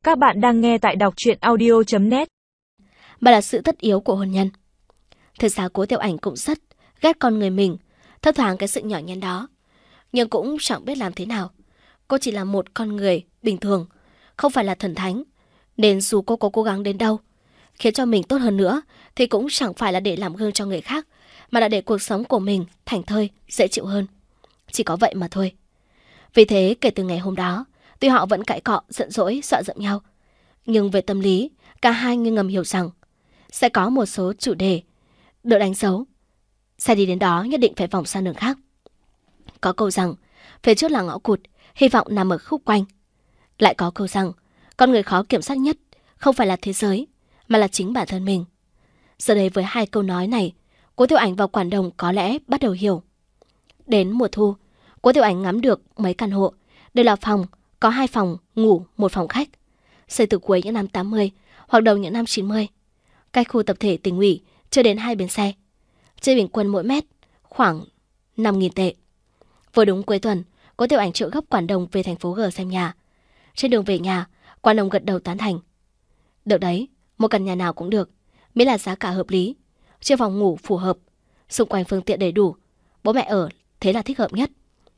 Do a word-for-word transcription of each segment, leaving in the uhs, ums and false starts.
Các bạn đang nghe tại đọc truyện audio chấm net. Mà là sự tất yếu của hôn nhân. Thực ra Cố Tiểu Ảnh cũng rất ghét con người mình, thấp thoáng cái sự nhỏ nhắn đó. Nhưng cũng chẳng biết làm thế nào. Cô chỉ là một con người bình thường, không phải là thần thánh. Nên dù cô có cố gắng đến đâu, khiến cho mình tốt hơn nữa, thì cũng chẳng phải là để làm gương cho người khác, mà là để cuộc sống của mình thảnh thơi, dễ chịu hơn. Chỉ có vậy mà thôi. Vì thế kể từ ngày hôm đó, tuy họ vẫn cãi cọ, giận dỗi, dọa dẫm nhau, nhưng về tâm lý, cả hai nghi ngầm hiểu rằng sẽ có một số chủ đề được đánh dấu. Sẽ đi đến đó nhất định phải vòng sang đường khác. Có câu rằng, phía trước là ngõ cụt, hy vọng nằm ở khúc quanh. Lại có câu rằng, con người khó kiểm soát nhất không phải là thế giới, mà là chính bản thân mình. Giờ đây với hai câu nói này, Cố Tiểu Ảnh vào Quảng Đồng có lẽ bắt đầu hiểu. Đến mùa thu, Cố Tiểu Ảnh ngắm được mấy căn hộ, đều là phòng, có hai phòng ngủ, một phòng khách. Xây từ cuối những năm tám mươi hoặc đầu những năm chín mươi. Cách khu tập thể Tỉnh ủy chưa đến hai bến xe. Chơi bình quân mỗi mét khoảng năm nghìn tệ. Vừa đúng cuối tuần, Cố Tiểu Ảnh triệu gấp Quảng Đồng về thành phố G xem nhà. Trên đường về nhà, Quảng Đồng gật đầu tán thành. Được đấy, một căn nhà nào cũng được, miễn là giá cả hợp lý, chia phòng ngủ phù hợp, xung quanh phương tiện đầy đủ, bố mẹ ở thế là thích hợp nhất.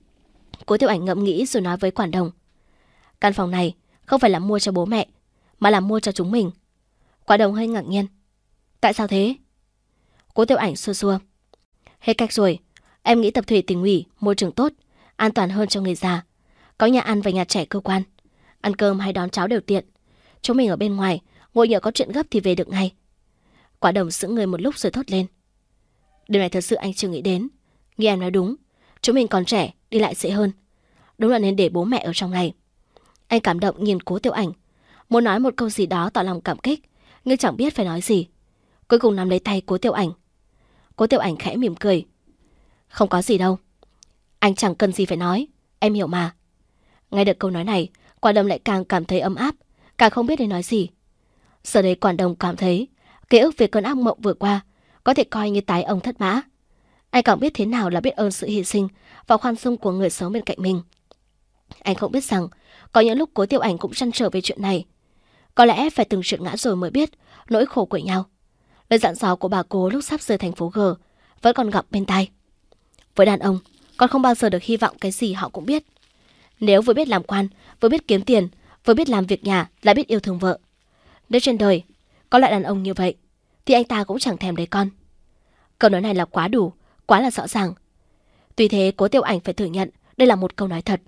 Cố Tiểu Ảnh ngẫm nghĩ rồi nói với Quảng Đồng, căn phòng này không phải là mua cho bố mẹ, mà là mua cho chúng mình. Quảng Đồng hơi ngạc nhiên. Tại sao thế? Cố Tiểu Ảnh xua xua. Hết cách rồi, em nghĩ tập thể Tỉnh ủy môi trường tốt, an toàn hơn cho người già, có nhà ăn và nhà trẻ cơ quan, ăn cơm hay đón cháu đều tiện. Chúng mình ở bên ngoài, ngồi nhỡ có chuyện gấp thì về được ngay. Quảng Đồng sững người một lúc rồi thốt lên. Điều này thật sự anh chưa nghĩ đến. Nghe em nói đúng, chúng mình còn trẻ, đi lại dễ hơn. Đúng là nên để bố mẹ ở trong này. Anh cảm động nhìn Cố Tiểu Ảnh, muốn nói một câu gì đó tỏ lòng cảm kích, nhưng chẳng biết phải nói gì. Cuối cùng nắm lấy tay Cố Tiểu Ảnh. Cố Tiểu Ảnh khẽ mỉm cười. Không có gì đâu, anh chẳng cần gì phải nói, em hiểu mà. Nghe được câu nói này, Quảng Đồng lại càng cảm thấy ấm áp, càng không biết để nói gì. Giờ đây Quảng Đồng cảm thấy ký ức về cơn ác mộng vừa qua có thể coi như tái ông thất mã. Anh càng biết thế nào là biết ơn sự hy sinh và khoan dung của người sống bên cạnh mình. Anh không biết rằng có những lúc Cố Tiểu Ảnh cũng trăn trở về chuyện này. Có lẽ phải từng chuyện ngã rồi mới biết nỗi khổ của nhau. Lời dặn dò của bà Cố lúc sắp rời thành phố G vẫn còn gặm bên tai. Với đàn ông, con không bao giờ được hy vọng cái gì họ cũng biết. Nếu vừa biết làm quan, vừa biết kiếm tiền, vừa biết làm việc nhà, lại biết yêu thương vợ, nếu trên đời có loại đàn ông như vậy, thì anh ta cũng chẳng thèm đấy con. Câu nói này là quá đủ, quá là rõ ràng. Tuy thế Cố Tiểu Ảnh phải thừa nhận đây là một câu nói thật.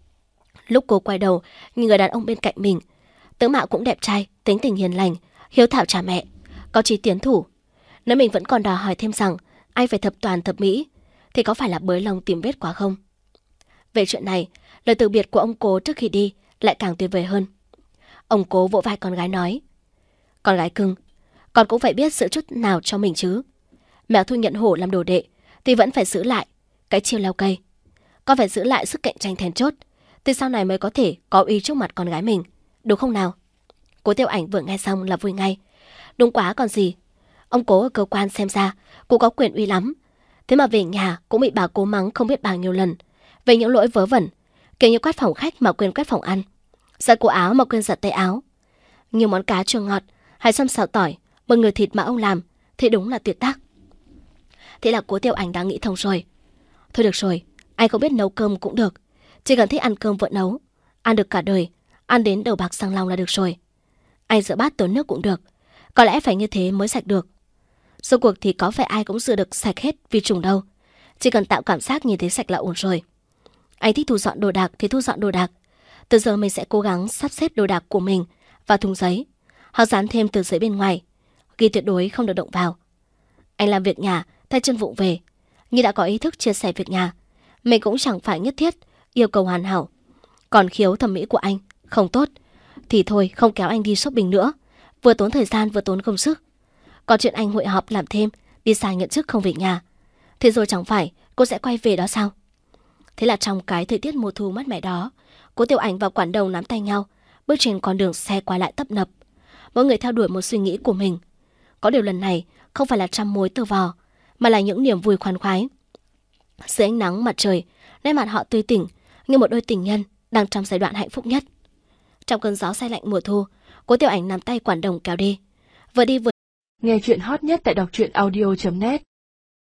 Lúc cô quay đầu nhìn người đàn ông bên cạnh mình, tướng mạo cũng đẹp trai, tính tình hiền lành, hiếu thảo cha mẹ, có chí tiến thủ. Nếu mình vẫn còn đòi hỏi thêm rằng anh phải thập toàn thập mỹ, thì có phải là bới lông tìm vết quá không? Về chuyện này, lời từ biệt của ông Cố trước khi đi lại càng tuyệt vời hơn. Ông Cố vỗ vai con gái nói, con gái cưng, con cũng phải biết giữ chút nào cho mình chứ. Mèo Thu nhận hổ làm đồ đệ thì vẫn phải giữ lại cái chiêu leo cây. Con phải giữ lại sức cạnh tranh then chốt, từ sau này mới có thể có uy trước mặt con gái mình, đúng không nào? Cố Tiểu Ảnh vừa nghe xong là vui ngay. Đúng quá còn gì. Ông Cố ở cơ quan xem ra cũng có quyền uy lắm, thế mà về nhà cũng bị bà Cố mắng không biết bao nhiêu lần về những lỗi vớ vẩn, kiểu như quét phòng khách mà quên quét phòng ăn, giặt cổ áo mà quên giặt tay áo. Nhiều món cá chua ngọt hay xăm xào tỏi, một người thịt mà ông làm thì đúng là tuyệt tác. Thế là Cố Tiểu Ảnh đã nghĩ thông rồi. Thôi được rồi, anh không biết nấu cơm cũng được, chỉ cần thích ăn cơm vợ nấu, ăn được cả đời, ăn đến đầu bạc răng long là được rồi. Anh rửa bát tốn nước cũng được, có lẽ phải như thế mới sạch được. Số cuộc thì có phải ai cũng rửa được sạch hết vi trùng đâu, chỉ cần tạo cảm giác nhìn thấy sạch là ổn rồi. Anh thích thu dọn đồ đạc thì thu dọn đồ đạc. Từ giờ mình sẽ cố gắng sắp xếp đồ đạc của mình vào thùng giấy, hoặc dán thêm tờ giấy bên ngoài, ghi tuyệt đối không được động vào. Anh làm việc nhà tay chân vụng về, nhưng đã có ý thức chia sẻ việc nhà, mình cũng chẳng phải nhất thiết yêu cầu hoàn hảo. Còn khiếu thẩm mỹ của anh không tốt thì thôi, không kéo anh đi shopping nữa, vừa tốn thời gian vừa tốn công sức. Còn chuyện anh hội họp làm thêm, đi xa nhận chức không về nhà, thì rồi chẳng phải cô sẽ quay về đó sao? Thế là trong cái thời tiết mùa thu mát mẻ đó, Cố Tiểu Ảnh và Quảng Đồng nắm tay nhau, bước trên con đường xe qua lại tấp nập. Mỗi người theo đuổi một suy nghĩ của mình. Có điều lần này không phải là trăm mối tơ vò, mà là những niềm vui khoan khoái. Dưới ánh nắng mặt trời, nét mặt họ tươi tỉnh như một đôi tình nhân đang trong giai đoạn hạnh phúc nhất. Trong cơn gió se lạnh mùa thu, Cố Tiểu Ảnh nắm tay Quản Đồng kéo đi. Vừa đi vừa nghe chuyện hot nhất tại đọc truyện audio chấm net.